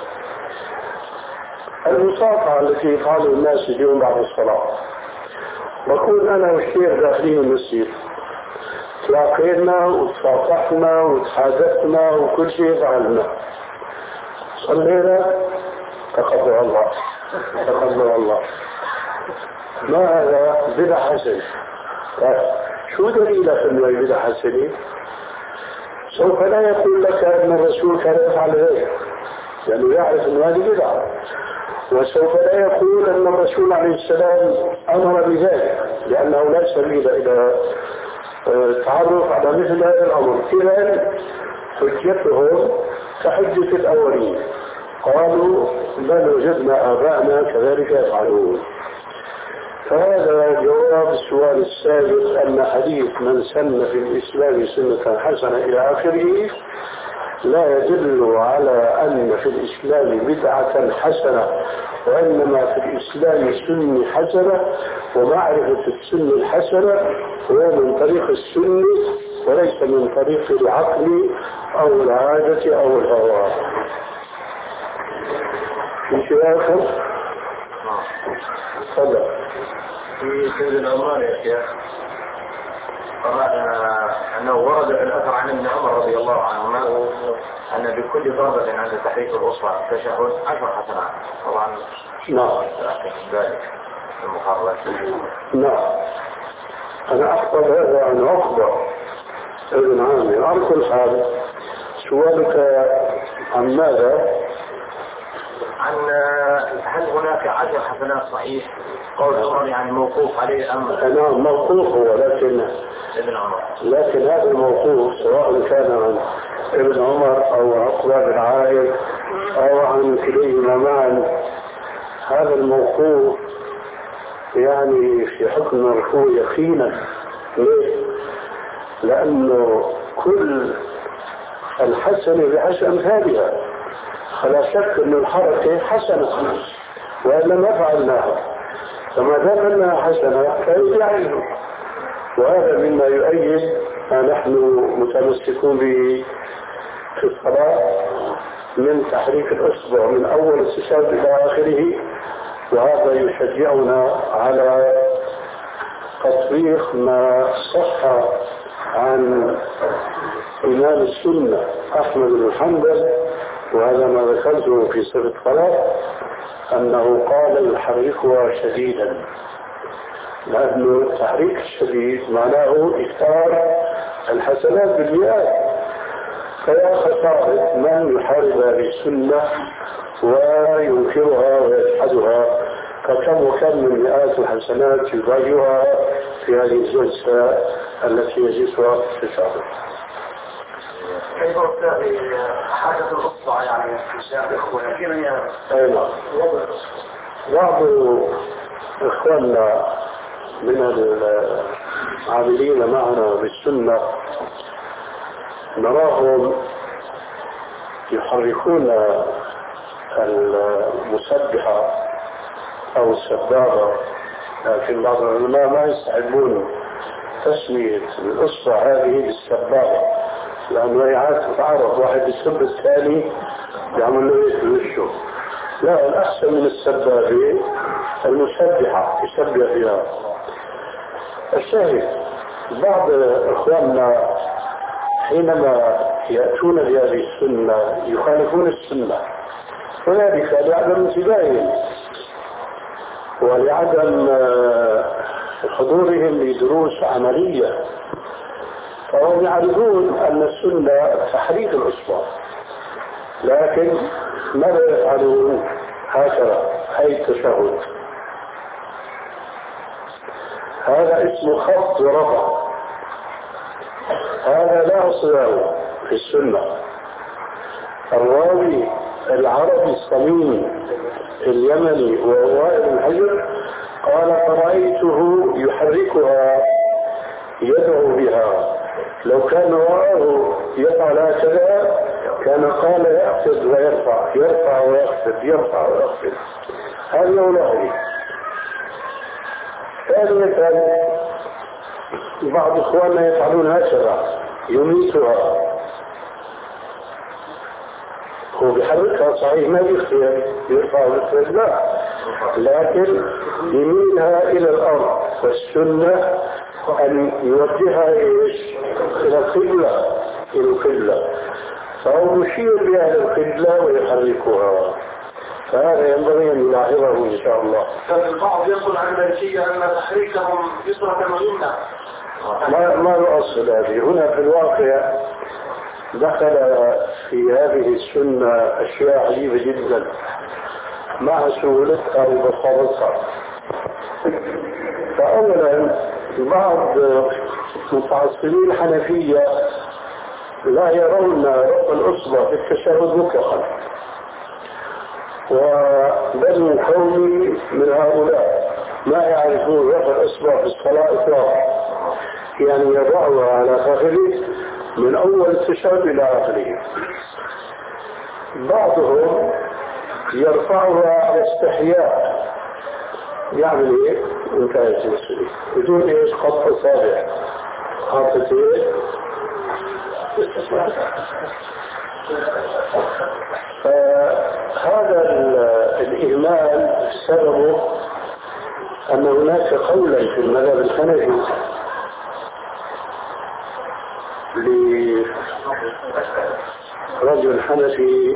المصافحة التي يفعلها الناس اليوم بعد الصلاة. بقول أنا والشيخ داخلين المسجد، تلاقينا وتصافحنا وتحادثنا وكل شيء فعلنا، صلينا، تقبل الله تقبل الله. ما هذا؟ بدعة حسنة. شو دليلك انه بدعة حسنة؟ سوف لا يقول لك ان الرسول كان يفعل ذلك، لانه يعرف ان هذه بدعة، وسوف لا يقول ان الرسول عليه السلام امر بذلك، لانه لا سبيل الى التعرف على مثل هذا الامر. اذا حجتهم كحجة الاولين، قالوا بل وجدنا آباءنا كذلك يفعلون. فهذا جواب السؤال السابق أن حديث من سن في الإسلام سنة حسنة إلى آخره لا يدل على أن في الإسلام بدعة حسنة، وإنما في الإسلام سنة حسنة، ومعرفة السنة الحسنة هو من طريق السنة وليس من طريق العقل أو العادة أو الهوى. في شيء آخر؟ تفضل. في سيد الأمر يا شيخ قرأنا أنه ورد في الأثر عن ابن عمر رضي الله عنهما أن بكل ضربة عند تحريك الأصبع تشهد عشر حسنات. طبعا نعم ذلك المحرر. نعم. أنا أخبر هذا عن عقبة ابن عامر. على كل حال سؤالك عن ماذا؟ عن هل هناك عشر حسنات صحيح؟ قول عمر يعني موقوف عليه أم؟ نعم موقوف هو، لكن ابن عمر، لكن هذا الموقوف سواء كان عن ابن عمر أو عقبة بن عامر أو عن كليهما معا، هذا الموقوف يعني في حكم مرفوع يقينا. ليش؟ لأنه كل الحسنة بعشر أمثالها، فلا شك أن الحركة حسنة وإلا ما فعلناها، فما دام أنها حسنة فيجعله. وهذا مما يؤيد ما نحن متمسكون به في الصلاة من تحريك الأصبع من أول السجود إلى آخره، وهذا يشجعنا على تطبيق ما صح عن إمام السنة أحمد بن حنبل، وهذا ما ذكرته في سر الصلاة، أنه قال يحركها شديدا، لأنه التحريك الشديد معناه إكثار الحسنات بالمئات. فيا خسارة من يحارب هذه السنة وينكرها ويجحدها، فكم وكم من مئات الحسنات يضيعها في هذه الجلسة التي يجلسها في الشعب. كيف أستاذي حاجة الأصبع يعني إخوة كيف يعني؟ أيضا بعض إخواننا من العاملين معنا بالسنة نراهم يحركون المسبحة أو السبابة، لكن بعض العلماء ما يستحبون تسمية الأصبع هذه بالسبابة، لأنه يعاد تتعرف واحد يسب الثاني يعمل له ايه في وشه. لا، الأحسن من السبابة المسبحة يسبح فيها. الشاهد بعض إخواننا حينما يأتون بهذه السنة يخالفون السنة، وذلك لعدم انتباههم ولعدم حضورهم لدروس عملية، فهم يعرفون أن السنة تحريك الأصبع، لكن ماذا يفعلون؟ هكذا أي التشهد، هذا اسمه خفض ورفع، هذا لا أصل له في السنة. الراوي العربي الصميم اليمني وهو وائل بن حجر قال فرأيته يحركها يدعو بها، لو كان وراءه يفعل هكذا كان قال يأخذ ويرفع يرفع ويأخذ يرفع ويأخذ. هذه أولادي. ثانيا بعض إخواننا يفعلون هكذا يميتها، هو بيحركها صحيح ما بيخفي يرفع ويأخذ لا، لكن يميلها إلى الأرض، والسنة أن يوجهها إيش؟ إلى القبلة، إلى القبلة، فهو يشير بها إلى القبلة ويحركها، فهذا ينبغي أن يلاحظه إن شاء الله. البعض يقول عن المالكية أن تحريكهم يسرى كما يمنع. ما ما الأصل هذه؟ هنا في الواقع دخل في هذه السنة أشياء عجيبة جدا مع سهولتها وبساطتها. فأولا بعض متعصبين الحنفية لا يرون رفع الأصبع في التشهد مطلقا، وبنو قومي من هؤلاء ما يعرفون رفع الأصبع في الصلاة إطلاقا، يعني يضعها على فخذه من أول التشهد إلى آخره. بعضهم يرفعها على استحياء، يعمل ايه؟ انتهت المسؤولية بدون ايش؟ خط اصابع، خطة ايه؟ فهذا الإهمال سببه أن هناك قولا في المذهب الحنفي لرجل حنفي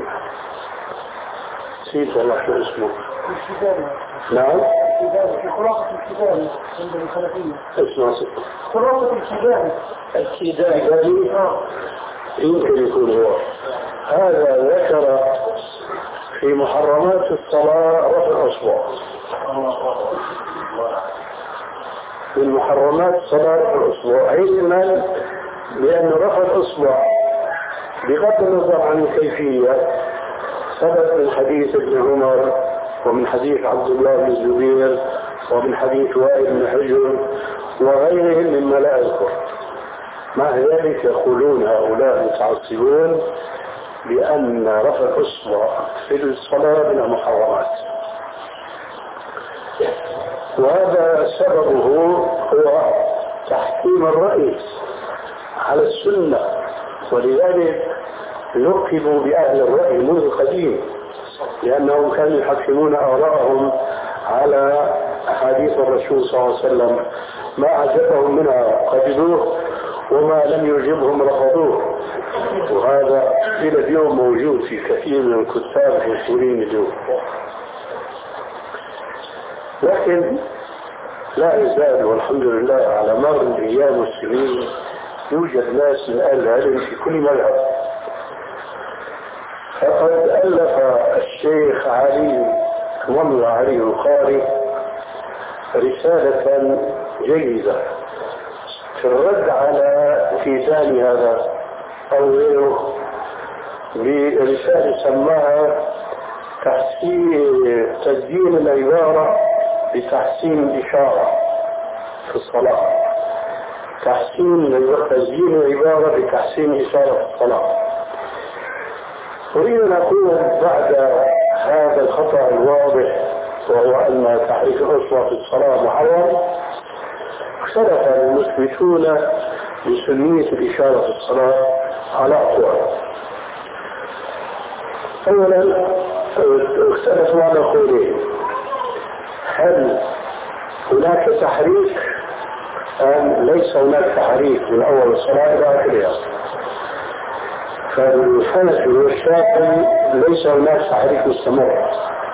نسيت والله شو اسمه. نعم في خلاصة الكتاب عند الخلفية اسمع خلاصة الكتاب الكتاب يمكن يكون هو هذا ذكر في محرمات الصلاة رفع الأصبع. من محرمات الصلاة رفع الأصبع، علما بأن رفع الأصبع بغض النظر عن الكيفية ثبت من حديث ابن عمر ومن حديث عبد الله بن الزبير ومن حديث وائل بن حجر وغيرهم مما لا أذكر. مع ذلك يقولون هؤلاء المتعصبون بأن رفع الأصبع في الصلاة من المحرمات، وهذا سببه هو تحكيم الرأي على السنة، ولذلك لقبوا بأهل الرأي منذ قديم، لأنهم كانوا يحكمون آراءهم على أحاديث الرسول صلى الله عليه وسلم، ما عجبهم منها قبلوه وما لم يعجبهم رفضوه، وهذا إلى اليوم موجود في كثير من الكتاب المشهورين اليوم. لكن لا يزال والحمد لله على مر الأيام والسنين يوجد ناس من أهل العلم في كل مذهب. فقد ألف الشيخ علي والله علي القاري رسالة جيدة في الرد على كيتان هذا أو غيره، برسالة سماها تحسين تزيين العبارة بتحسين الإشارة في الصلاة، تحسين تزيين العبارة بتحسين الإشارة في الصلاة. أريد أن أقول بعد هذا الخطأ الواضح وهو أن تحريك الأصبع في الصلاة محرم، اختلف المثبتون بسنية الإشارة في الصلاة على أقوال. أولا اختلفوا على قولين: هل هناك تحريك أم ليس هناك تحريك من أول الصلاة إلى آخرها؟ فالحنفي والشافعي ليس هناك تحريك مستمر،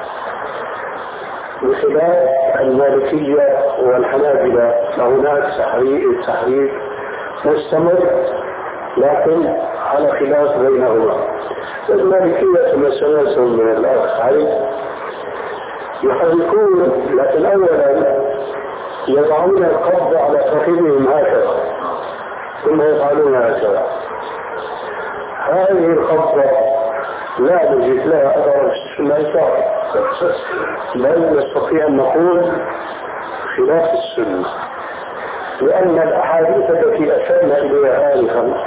بخلاف المالكية والحنابلة فهناك تحريك تحريك مستمر لكن على خلاف بينهما. المالكية كما سمعتم من الأخ علي يحركون، لكن أولا يضعون القبض على فخذهم هكذا ثم يفعلون هكذا. هذه القبضة لا نجد لها أثر في السنة، بل نستطيع أن نقول خلاف السنة، لأن الأحاديث التي أشرنا إليها آنفا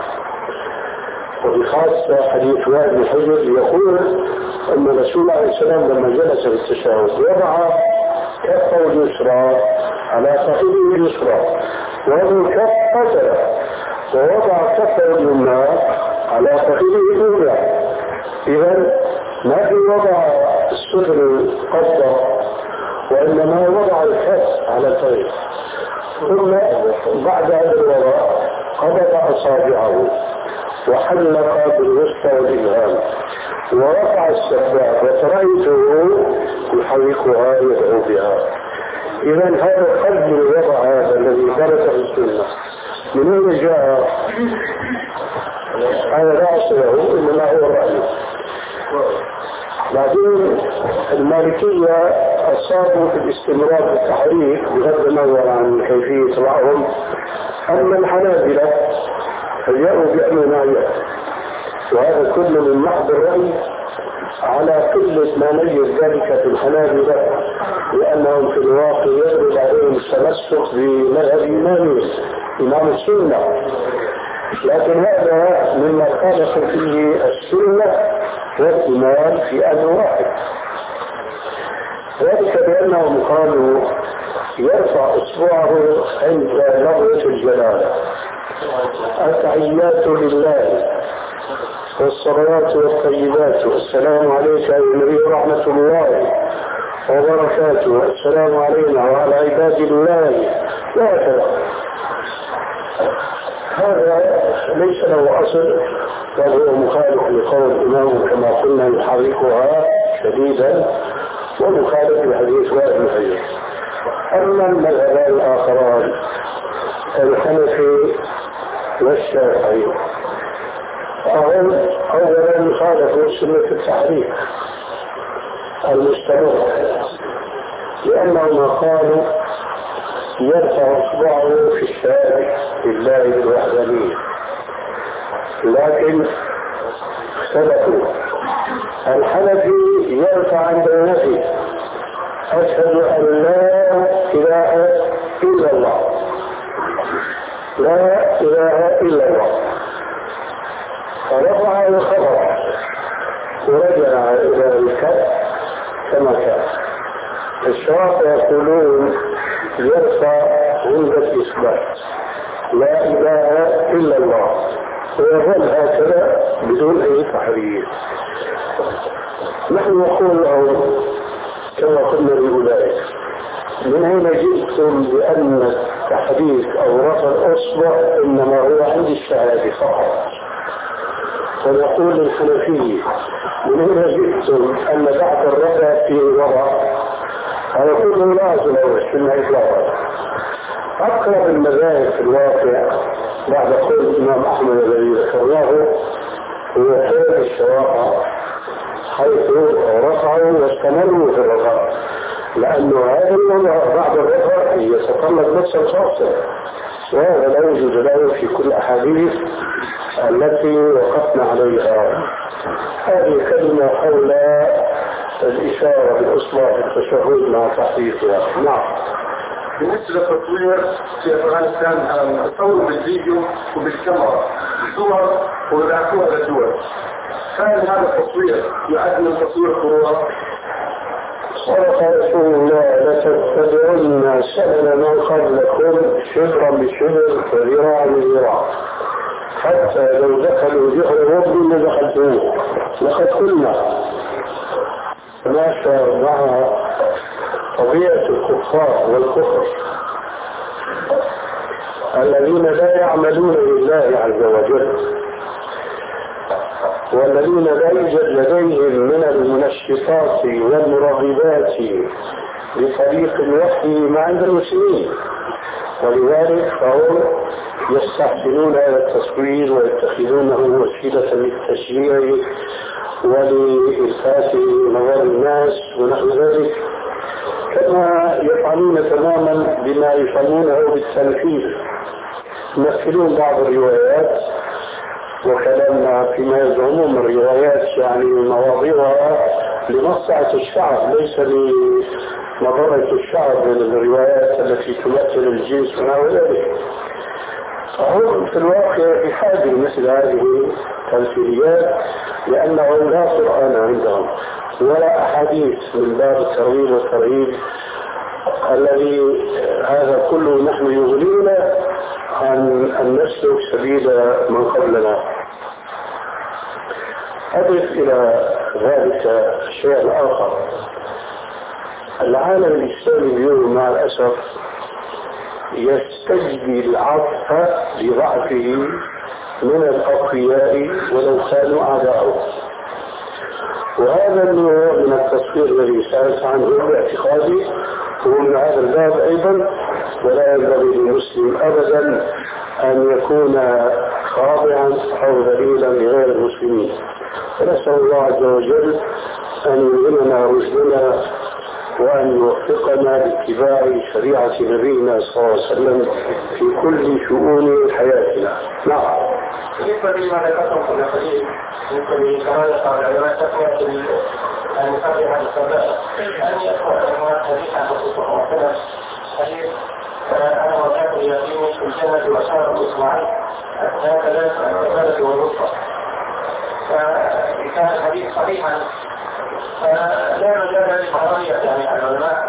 وبخاصة حديث وائل بن حجر يقول أن الرسول عليه السلام لما جلس في التشهد وضع كفه اليسرى على فخذه اليسرى ومن كف قتل ووضع كفه اليمنى على فخذه اليمنى. إذا ما في وضع الصدر قبضة وإنما وضع الكف على الفخذ، ثم بعد هذا الوضع قبض أصابعه وحلق بالوسطى والإبهام ورفع السباحة وترأيته يحركها يدعو بها. إذا هذا قدر الوضع هذا الذي ثبت في السنة من أين جاء؟ هذا لا أصل له إنما هو الرأي. بعدين المالكية أصابوا في الاستمرار في التحريك بغض النظر عن كيفية وضعهم. أما الحنابلة فجاءوا بأمر نهي، وهذا كله من محض الرأي على قلة ما نجد ذلك في الحنابلة، لأنهم في الواقع يجب عليهم التمسك بمذهب إمامهم إمام السنة، لكن هذا مما خالف فيه السنة والإمام في أمر واحد، ذلك بأنهم قالوا يرفع إصبعه عند لفظة الجلالة التحيات لله والصلوات والطيبات والسلام عليك يا نبي رحمة الله وبركاته السلام علينا وعلى عباد الله وهكذا. هذا ليس له أصل بل هو مخالف لقول الإمام كما قلنا يحركها شديدا ومخالف لحديث وائل بن حجر. أما المذهبان الآخران الحنفي والشافعي فهم أولا خالفوا سنة التحريك المستمر، لأنهم قالوا يرفع إصبعه في الشارع لله الوحدانية، لكن اختلفوا. الحنفي يرفع عند النفي أشهد أن لا إله إلا الله لا إله إلا الله، فرفع وخفض ورجع إلى الكف كما كان. الشرافة يقولون يرفع عند الإثبات لا إله إلا الله ويظل هكذا بدون أي تحريف. نحن نقول لهم كما قلنا لأولئك من أين جئتم بأن التحريك أو رفع الأصبع إنما هو عند الشهادة فقط؟ ونقول للحنفية من أين جئتم أن بعد الرفع في وضع؟ هذا كله لازم والسنة إطلاقا. أقرب المذاهب في الواقع بعد قول الإمام أحمد الذي ذكرناه هو قول الشوافع حيث رفعوا واستمروا في الرفع، لأنه هذا الوضع بعد الرفع يتطلب نفسا خاصة، وهذا لا وجود له في كل الأحاديث التي وقفنا عليها. هذه كلمة حول الإشارة بالإصبع في التشهد مع تحقيقها. نعم. بالنسبة للتصوير في أفغانستان صوروا بالفيديو وبالكاميرا الصور وبعثوها للدول، هل هذا التصوير يعد من تصوير كورونا؟ صدق رسول الله لتتبعن سنن من قبلكم شبرا بشبر وذراعا بذراع حتى لو دخلوا جحر رب لدخلتوه. لقد قلنا ماشى مع طبيعة الكفار والكفر الذين لا يعملون لله عز وجل، والذين لا يوجد لديهم من المنشطات والمرغبات بطريق الوحي ما عند المسلمين، ولذلك فهم يستحسنون هذا التصوير ويتخذونه وسيلة للتشجيع ولإلفات نظر الناس ونحو ذلك، كما يفعلون تماما بما يسمونه بالتنفيذ. يمثلون بعض الروايات وكلامنا فيما يزعمون من روايات يعني مواضيعها لمصلحة الشعب ليس لمضرة الشعب من الروايات التي تمثل الجنس ونحو ذلك. فهم في الواقع بحاجة مثل هذه التمثيليات لأنه لا قرآن عندهم ولا أحاديث من باب الترغيب والترهيب الذي هذا كله نحن يغنينا عن أن نسلك سبيل من قبلنا. أضف إلى ذلك الشيء الآخر، العالم الإسلامي اليوم مع الأسف يستجدي العطف لضعفه من الأقوياء ولو كانوا أعداءه، وهذا النوع من التصوير الذي سألت عنه باعتقادي هو من هذا الباب أيضا، ولا ينبغي للمسلم أبدا أن يكون خاضعا أو ذليلا لغير المسلمين. ونسأل الله عز وجل أن يلهمنا رشدنا وأن يوفقنا لاتباع شريعة نبينا صلى الله عليه وسلم في كل شؤون حياتنا. نعم. بالنسبة لما ذكرتم في الحديث بالنسبة لكمال العلماء تقوية المفرح السبب أن يقرأ العلماء حديث عن الرسول صلى الله عليه وسلم حديث أنا وكان يقيني في الجنة وأشار بإصبعين هكذا البلد والرفقة، فكان الحديث صحيحا فلا مجال للحرامية يعني العلماء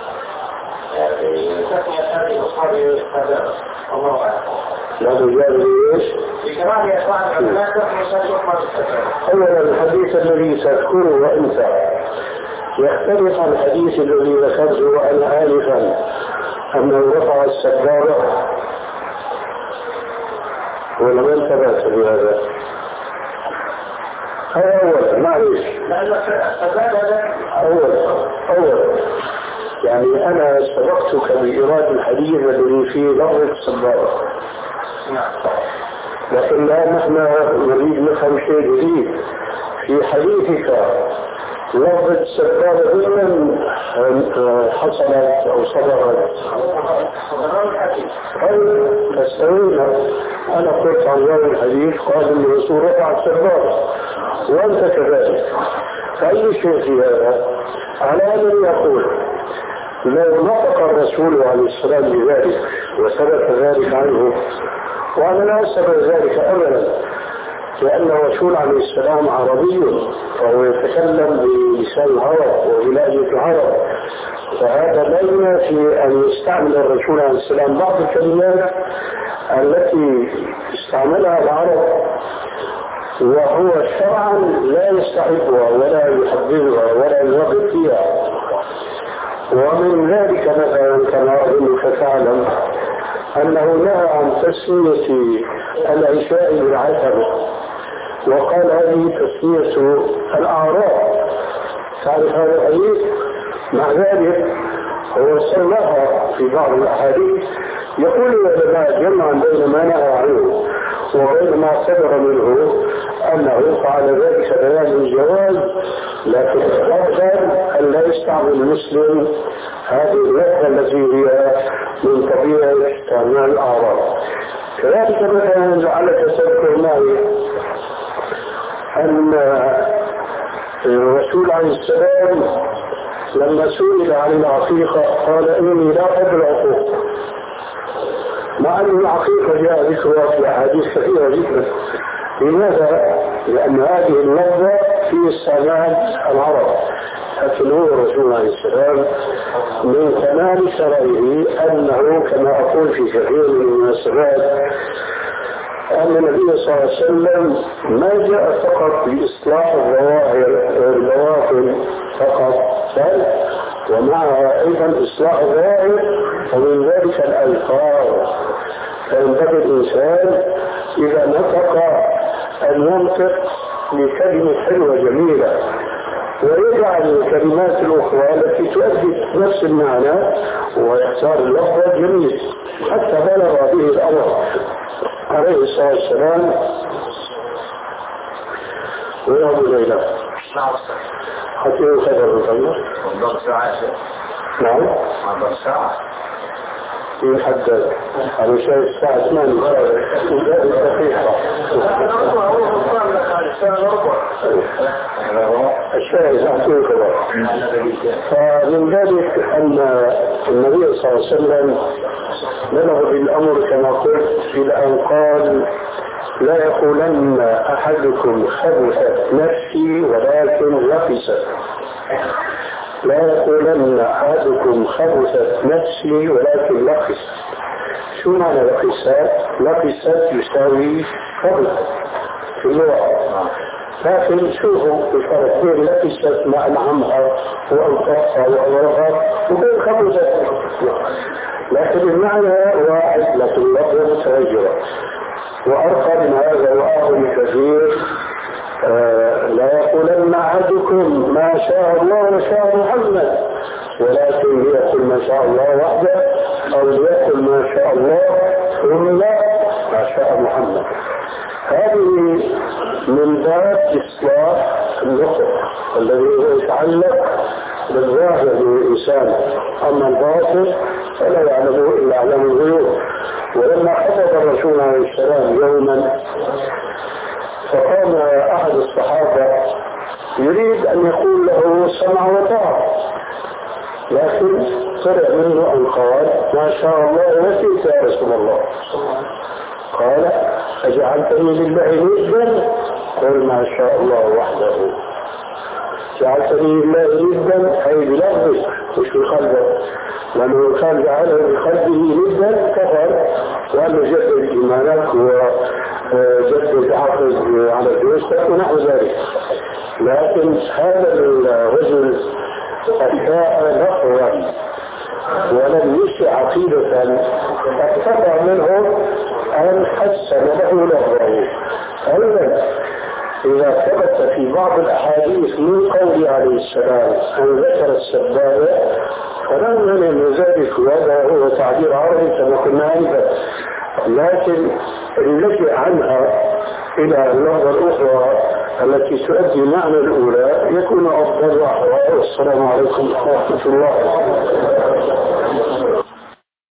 بتسمية هذه الأصحاب هذا الله أعلم. لا مجال ليش؟ بكمال يسمع العلماء تسمية هذه الأصحاب السبب. أولا الحديث الذي تذكره أنت يختلف عن الحديث الذي ذكرته أنا آنفا أنه رفع السبابة ولم انتبهت بهذا. هذا أولا معلش أولا أولا يعني أنا سبقتك بإيراد الحديث الذي فيه لفظ السبابة، لكن لا نحن نريد نفهم شيء جديد في حديثك. لفظ السبابة من حصلت أو صدرت أو تستوينا. أنا قلت عن هذا الحديث قال أن الرسول رفع السبابة وأنت كذلك، فأي شيء في هذا على أن يقول لو نطق الرسول عليه السلام بذلك وثبت ذلك عنه، وأنا لا أثبت ذلك أبدا لأن الرسول عليه السلام عربي فهو يتكلم بلسان العرب وبلهجة العرب، فهذا لا ينافي أن يستعمل الرسول عليه السلام بعض الكلمات التي استعملها العرب وهو شرعا لا يستحبها ولا يحبذها ولا يرغب فيها. ومن ذلك مثلا كما أظنك تعلم أنه نهى عن تسمية العشاء بالعتبة وقال هذه تسمية الأعراب. تعرف هذا الحديث؟ مع ذلك هو سماها في بعض الأحاديث. يقول العلماء جمعا بين ما نهى عنه وبين ما صدر منه أنه فعل ذلك بيان الجواز، لكن الأفضل أن لا يستعمل المسلم هذه اللغة التي هي من طبيعة استعمال الأعراب. كذلك مثلا لعلك تذكر معي أن الرسول عليه السلام لما سئل عن العقيقة قال إني لا أحب العقوق، مع أن العقيقة جاء ذكرها في أحاديث كثيرة جدا. لماذا؟ لأن هذه اللفظة في استعمال العرب، لكن هو الرسول عليه السلام من كمال شرعه أنه كما أقول في كثير من المناسبات أن النبي صلى الله عليه وسلم ما جاء فقط لإصلاح الظواهر البواطن فقط، بل ومعها أيضا إصلاح الظواهر ومن ذلك الألفاظ. فينبغي الإنسان إذا نطق أن ينطق لكلمة حلوة جميلة، ويجعل الكلمات الأخرى التي تؤدي نفس المعنى ويختار اللفظ الجميل، حتى بلغ به الأمر عليه الصلاة والسلام. ويوم الليلة حتى يخبر الغير نعم يحدد على شيء الساعة ثمانية دقيقة. الشاهد أحكي كذا. فمن ذلك أن النبي صلى الله عليه وسلم بلغ بالأمر كما قلت إلى أن قال لا يقولن أحدكم خبثت نفسي ولكن لقست. لا يقولن أحدكم خبثت نفسي ولكن لقست. شو معنى لقست؟ لقست يساوي خبث في اللغة، لكن شوفوا الفرق بين لقست مع نعمها وألطفها وأورها وبين خبثت، لكن المعنى واحد لكن اللفظ متغيرة. وأرقى من هذا وأعظم كثير آه لا يقولن أحدكم ما شاء الله وشاء محمد، ولكن ليقل ما شاء الله وحده، أو ليقل ما شاء الله ثم ما شاء محمد. هذه من باب إصلاح النطق الذي يتعلق بالظاهر للإنسان، أما الباطن فلا يعلمه إلا علم الغيوب. ولما خطب الرسول عليه السلام يوما فقام أحد الصحابة يريد أن يقول له سمع وطاعة، لكن طلع منه أن قال ما شاء الله وشئت يا رسول الله. قال أجعلتني لله ندا؟ قل ما شاء الله وحده. جعلتني لله ندا أي بلفظك مش بقلبك، لأنه كان جعله بقلبه ندا كفر وأنه جدد إيمانك وجدد عقد على جوزتك ونحو ذلك. لكن هذا الرجل أساء لفظا ولم يشع عقيدة، اقتطع منه أن حسن له لفظه. أيضا إذا ثبت في بعض الأحاديث من قول عليه السلام أن ذكر السبابة فلا مانع من ذلك، وهذا هو تعبير عربي كما قلنا أنت، لكن اللجئ عنها إلى اللغة الأخرى التي تؤدي معنى الأولى يكون أفضل وأحوال. والسلام عليكم ورحمة الله.